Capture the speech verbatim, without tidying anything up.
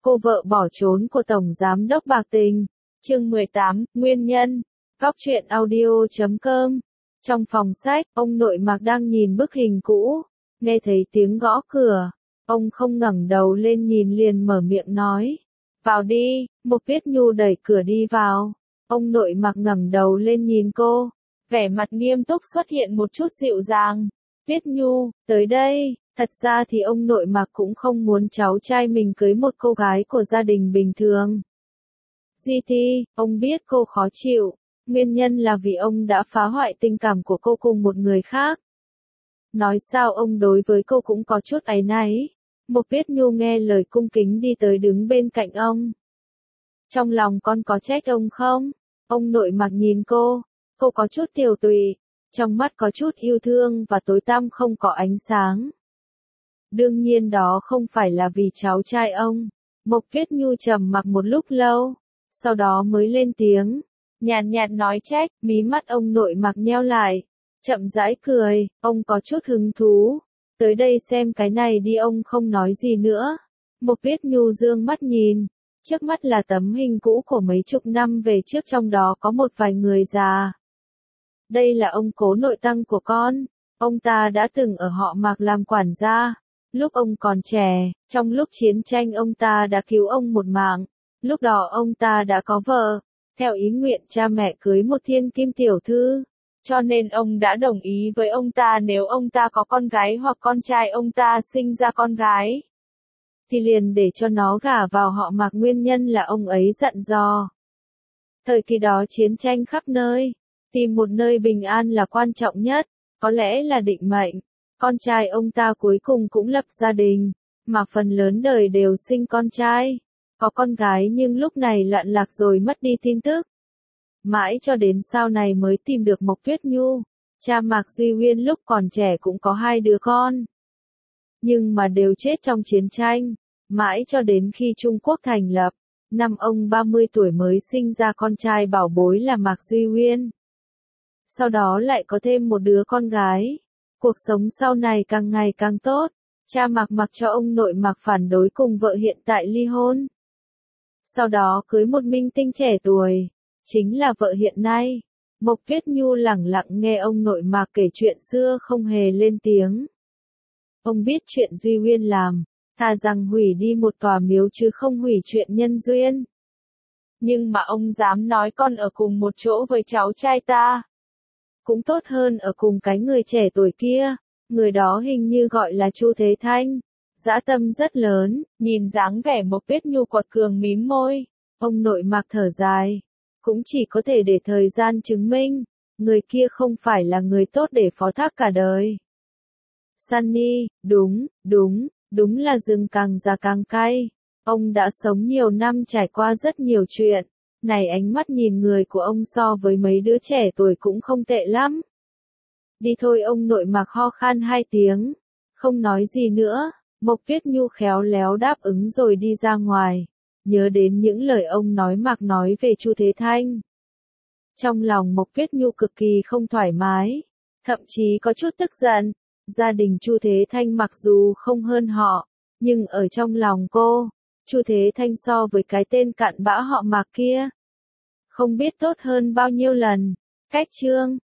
Cô vợ bỏ trốn của Tổng Giám đốc bạc tình. Chương mười tám, Nguyên nhân. Góc truyện audio chấm com. Trong phòng sách, ông nội Mạc đang nhìn bức hình cũ, nghe thấy tiếng gõ cửa. Ông không ngẩng đầu lên nhìn liền mở miệng nói. Vào đi, Mục Tuyết Nhu đẩy cửa đi vào. Ông nội Mạc ngẩng đầu lên nhìn cô, vẻ mặt nghiêm túc xuất hiện một chút dịu dàng. Tuyết Nhu, tới đây. Thật ra thì ông nội Mạc cũng không muốn cháu trai mình cưới một cô gái của gia đình bình thường. giê tê, ông biết cô khó chịu, nguyên nhân là vì ông đã phá hoại tình cảm của cô cùng một người khác. Nói sao ông đối với cô cũng có chút áy náy. Mục Tuyết Nhu nghe lời cung kính đi tới đứng bên cạnh ông. Trong lòng con có trách ông không? Ông nội Mạc nhìn cô, cô có chút tiều tụy, trong mắt có chút yêu thương và tối tăm không có ánh sáng. Đương nhiên đó không phải là vì cháu trai ông. Mục Tuyết Nhu trầm mặc một lúc lâu, sau đó mới lên tiếng, nhàn nhạt nói trách. Mí mắt ông nội Mạc nheo lại, chậm rãi cười, ông có chút hứng thú. Tới đây xem cái này đi. Ông không nói gì nữa. Mục Tuyết Nhu dương mắt nhìn, trước mắt là tấm hình cũ của mấy chục năm về trước, trong đó có một vài người già. Đây là ông cố nội tăng của con, ông ta đã từng ở họ Mạc làm quản gia. Lúc ông còn trẻ, trong lúc chiến tranh ông ta đã cứu ông một mạng. Lúc đó ông ta đã có vợ, theo ý nguyện cha mẹ cưới một thiên kim tiểu thư. Cho nên ông đã đồng ý với ông ta nếu ông ta có con gái hoặc con trai ông ta sinh ra con gái, thì liền để cho nó gả vào họ Mạc. Nguyên nhân là ông ấy dặn dò. Thời kỳ đó chiến tranh khắp nơi, tìm một nơi bình an là quan trọng nhất, có lẽ là định mệnh. Con trai ông ta cuối cùng cũng lập gia đình, mà phần lớn đời đều sinh con trai. Có con gái nhưng lúc này loạn lạc rồi mất đi tin tức. Mãi cho đến sau này mới tìm được Mộc Tuyết Nhu. Cha Mạc Duy Uyên lúc còn trẻ cũng có hai đứa con, nhưng mà đều chết trong chiến tranh. Mãi cho đến khi Trung Quốc thành lập, năm ông ba mươi tuổi mới sinh ra con trai bảo bối là Mạc Duy Uyên. Sau đó lại có thêm một đứa con gái. Cuộc sống sau này càng ngày càng tốt. Cha Mạc mặc cho ông nội Mạc phản đối cùng vợ hiện tại ly hôn. Sau đó cưới một minh tinh trẻ tuổi, chính là vợ hiện nay. Mộc Tuyết Nhu lẳng lặng nghe ông nội Mạc kể chuyện xưa không hề lên tiếng. Ông biết chuyện Duy Uyên làm, thà rằng hủy đi một tòa miếu chứ không hủy chuyện nhân duyên. Nhưng mà ông dám nói con ở cùng một chỗ với cháu trai ta, cũng tốt hơn ở cùng cái người trẻ tuổi kia. Người đó hình như gọi là Chu Thế Thanh. Dã tâm rất lớn. Nhìn dáng vẻ Mộc Tuyết Nhu quật cường mím môi, ông nội Mạc thở dài. Cũng chỉ có thể để thời gian chứng minh. Người kia không phải là người tốt để phó thác cả đời. Sunny, đúng, đúng, đúng là rừng càng già càng cay. Ông đã sống nhiều năm, trải qua rất nhiều chuyện. Này, ánh mắt nhìn người của ông so với mấy đứa trẻ tuổi cũng không tệ lắm. Đi thôi. Ông nội Mạc ho khan hai tiếng, không nói gì nữa. Mộc Tuyết Nhu khéo léo đáp ứng rồi đi ra ngoài. Nhớ đến những lời ông nói Mạc nói về Chu Thế Thanh, trong lòng Mộc Tuyết Nhu cực kỳ không thoải mái, thậm chí có chút tức giận. Gia đình Chu Thế Thanh mặc dù không hơn họ, nhưng ở trong lòng cô, Chu Thế Thanh so với cái tên cặn bã họ Mạc kia, không biết tốt hơn bao nhiêu lần. Cách chương